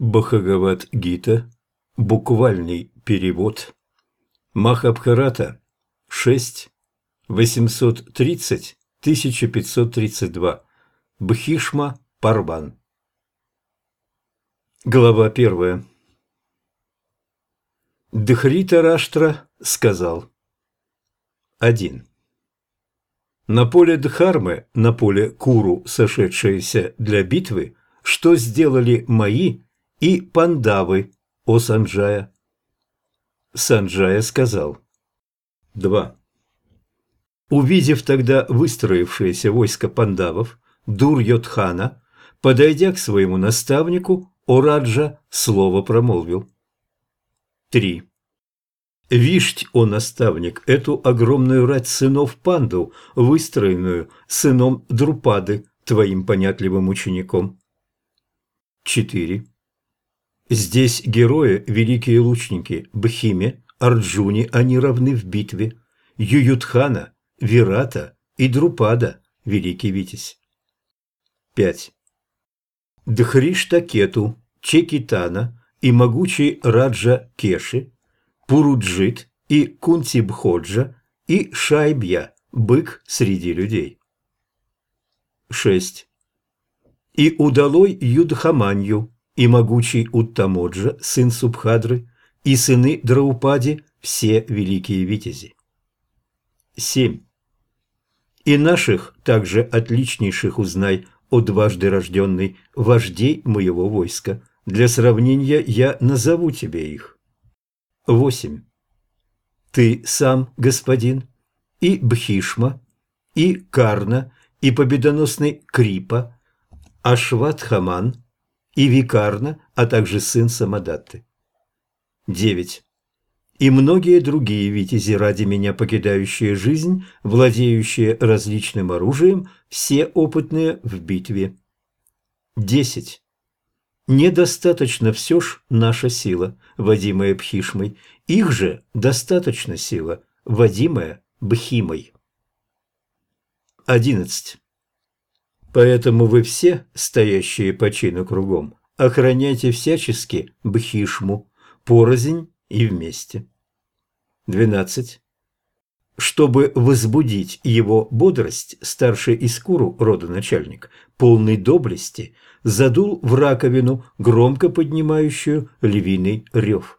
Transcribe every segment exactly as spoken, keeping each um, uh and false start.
Бхагавад-гита, буквальный перевод, Махабхарата, шесть, восемьсот тридцать, тысяча пятьсот тридцать два, Бхишма Парван. Глава первая. Дхритараштра сказал: один. На поле Дхармы, на поле Куру, сошедшиеся для битвы, что сделали мои и Пандавы, о Санджая? Санджая сказал: два. Увидев тогда выстроившееся войско пандавов, Дурьодхана, подойдя к своему наставнику, о Раджа, слово промолвил. три. Вишть, о наставник, эту огромную рать сынов Панду, выстроенную сыном Друпады, твоим понятливым учеником. четыре. Здесь герои, великие лучники, Бхиме, Арджуне, они равны в битве, Ююдхана, Вирата и Друпада, великий витязь. пять. Дхриштакету, Чекитана и могучий Раджа Кеши, Пуруджит и Кунтибходжа и Шайбья, бык среди людей. шесть. И удалой Юдхаманью, и могучий Уттамоджа, сын Субхадры, и сыны Драупади, все великие витязи. семь. И наших, также отличнейших узнай, о дважды рожденный, вождей моего войска. Для сравнения я назову тебе их. восемь. Ты сам, господин, и Бхишма, и Карна, и победоносный Крипа, Ашватхаман, и Викарна, а также сын Самадатты. девять. И многие другие витязи, ради меня покидающие жизнь, владеющие различным оружием, все опытные в битве. десять. Недостаточно все ж наша сила, водимая Бхишмой, их же достаточно сила, водимая Бхимой. одиннадцать. Поэтому вы все, стоящие по чину кругом, охраняйте всячески Бхишму, порознь и вместе. двенадцать. Чтобы возбудить его бодрость, старший Искуру, родоначальник, полный доблести, задул в раковину, громко поднимающую львиный рев.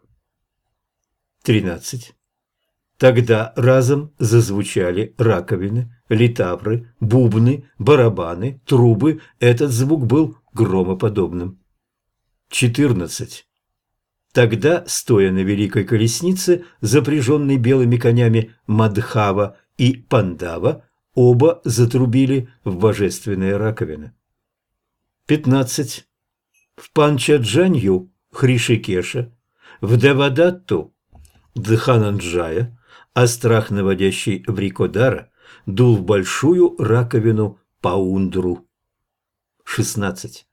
тринадцать. Тогда разом зазвучали раковины, литавры, бубны, барабаны, трубы. Этот звук был громоподобным. четырнадцать. Тогда, стоя на великой колеснице, запряженной белыми конями Мадхава и Пандава, оба затрубили в божественные раковины. пятнадцать. В Панчаджанью Хришикеша, в Девадатту Дхананджая, а страх наводящий Врикодара дул в большую раковину Паундру. шестнадцать.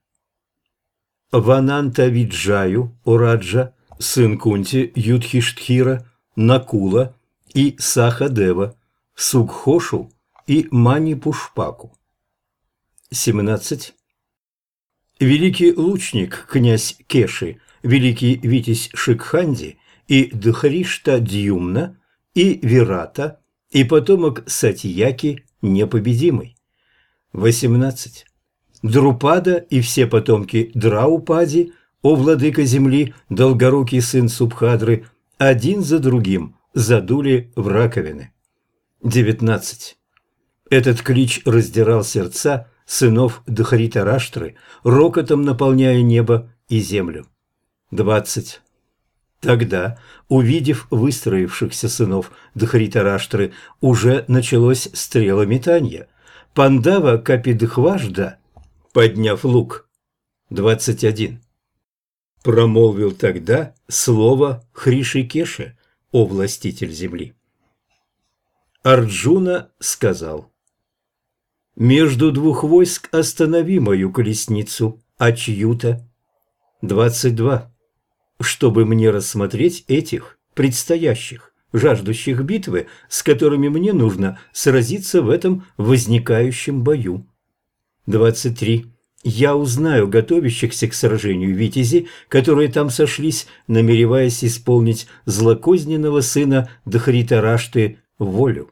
Ванантавиджаю, о Раджа, сын Кунти, Юдхиштхира, Накула и Сахадева, Сугхошу и Манипушпаку. семнадцать. Великий лучник, князь Кеши, великий витязь Шикханди и Дхришта-Дьюмна, и Вирата, и потомок Сатьяки непобедимый. восемнадцать. Друпада и все потомки Драупади, о владыка земли, долгорукий сын Субхадры, один за другим задули в раковины. девятнадцать. Этот клич раздирал сердца сынов Дхритараштры, рокотом наполняя небо и землю. двадцать. Тогда, увидев выстроившихся сынов Дхритараштры, уже началось стрелометанье. Пандава Капидхважда, подняв лук. двадцать один. Промолвил тогда слово Хришикеше, о властитель земли. Арджуна сказал: между двух войск останови мою колесницу, Ачьюта. двадцать два. Чтобы мне рассмотреть этих предстоящих, жаждущих битвы, с которыми мне нужно сразиться в этом возникающем бою. двадцать три. Я узнаю готовящихся к сражению витязи, которые там сошлись, намереваясь исполнить злокозненного сына Дхритарашты волю.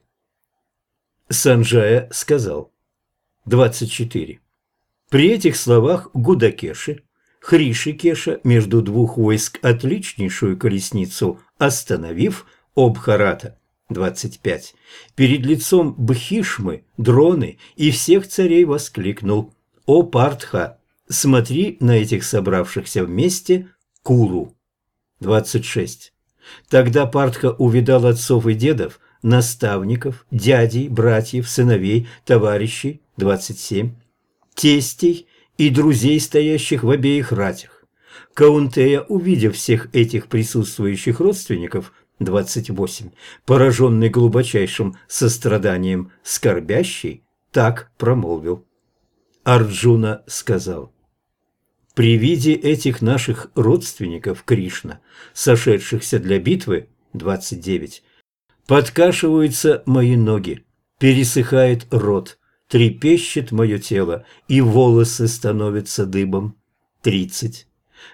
Санджая сказал. двадцать четыре. При этих словах Гудакеши, Хришикеша между двух войск отличнейшую колесницу остановив, Обхарата, двадцать пять, перед лицом Бхишмы, Дроны и всех царей воскликнул: «О Партха, смотри на этих собравшихся вместе Куру!» двадцать шесть. Тогда Партха увидал отцов и дедов, наставников, дядей, братьев, сыновей, товарищей, двадцать семь, тестей и друзей, стоящих в обеих ратях. Каунтея, увидев всех этих присутствующих родственников, двадцать восемь, пораженный глубочайшим состраданием, скорбящий, так промолвил. Арджуна сказал: «При виде этих наших родственников, Кришна, сошедшихся для битвы, двадцать девять, подкашиваются мои ноги, пересыхает рот, трепещет мое тело, и волосы становятся дыбом, тридцать.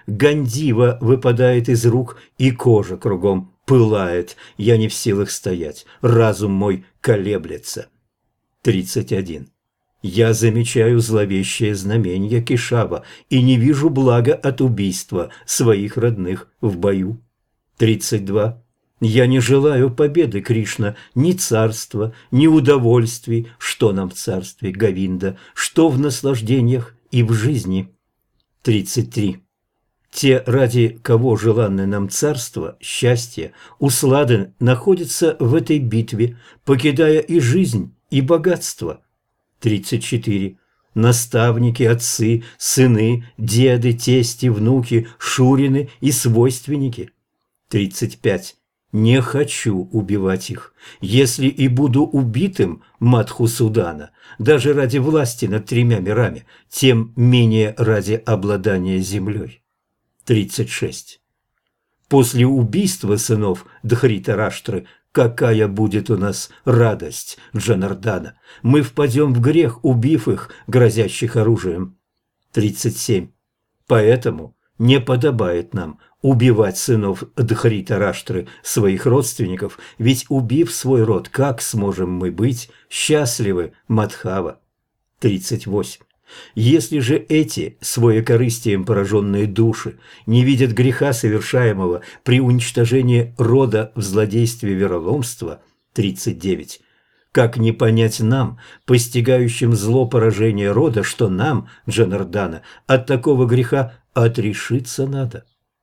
Гандива выпадает из рук, и кожа кругом пылает, я не в силах стоять, разум мой колеблется, тридцать один. Я замечаю зловещее знамение Кешава и не вижу блага от убийства своих родных в бою. тридцать два. Я не желаю победы, Кришна, ни царства, ни удовольствий, что нам в царстве Говинда, что в наслаждениях и в жизни. тридцать три. Те, ради кого желанное нам царство, счастье, услады, находятся в этой битве, покидая и жизнь, и богатство. тридцать четыре. Наставники, отцы, сыны, деды, тести, внуки, шурины и свойственники. тридцать пять. Не хочу убивать их. Если и буду убитым, Мадхусудана, даже ради власти над тремя мирами, тем менее ради обладания землей. тридцать шесть. После убийства сынов Дхритараштры какая будет у нас радость, Джанардана? Мы впадем в грех, убив их, грозящих оружием. тридцать семь. Поэтому не подобает нам убивать сынов Дхритараштры, своих родственников, ведь, убив свой род, как сможем мы быть счастливы, Мадхава? тридцать восемь. Если же эти своекорыстием пораженные души не видят греха, совершаемого при уничтожении рода в злодействе вероломства, тридцать девять, как не понять нам, постигающим зло поражения рода, что нам, Джанардана, от такого греха отрешиться надо?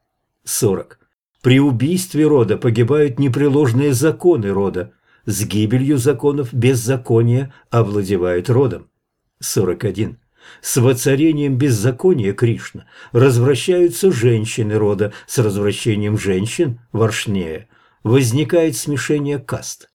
сорок. При убийстве рода погибают непреложные законы рода, с гибелью законов беззаконие овладевает родом. сорок один. С воцарением беззакония, Кришна, развращаются женщины рода, с развращением женщин, Варшнея, возникает смешение каст.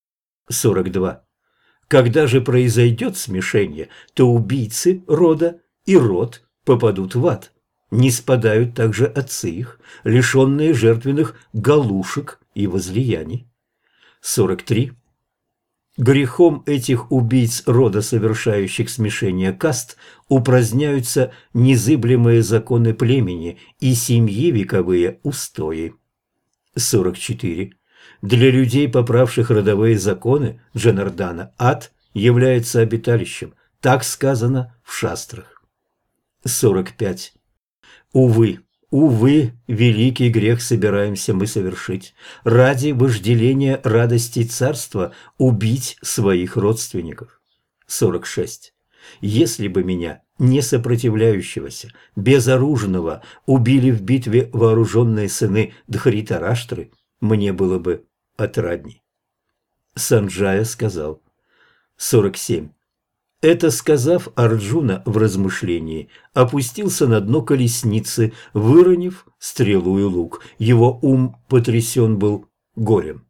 сорок два. Когда же произойдет смешение, то убийцы рода и род попадут в ад. Не спадают также отцы их, лишенные жертвенных галушек и возлияний. сорок три. Грехом этих убийц рода, совершающих смешение каст, упраздняются незыблемые законы племени и семьи вековые устои. сорок четыре. Для людей, поправших родовые законы, Джанардана, ад является обиталищем, так сказано в шастрах. сорок пять. Увы, увы, великий грех собираемся мы совершить, ради вожделения радостей царства убить своих родственников. сорок шесть. Если бы меня, не сопротивляющегося, безоружного, убили в битве вооруженные сыны Дхритараштры, мне было бы отрадней. Санджая сказал. сорок семь. Это сказав, Арджуна в размышлении опустился на дно колесницы, выронив стрелу и лук. Его ум потрясен был горем.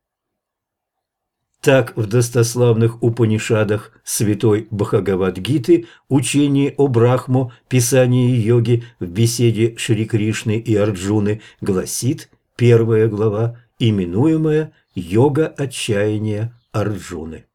Так в достославных Упанишадах святой Бхагавад-гиты, учении о Брахмо, писании йоги, в беседе Шри Кришны и Арджуны гласит первая глава, именуемая «Йога отчаяния Арджуны».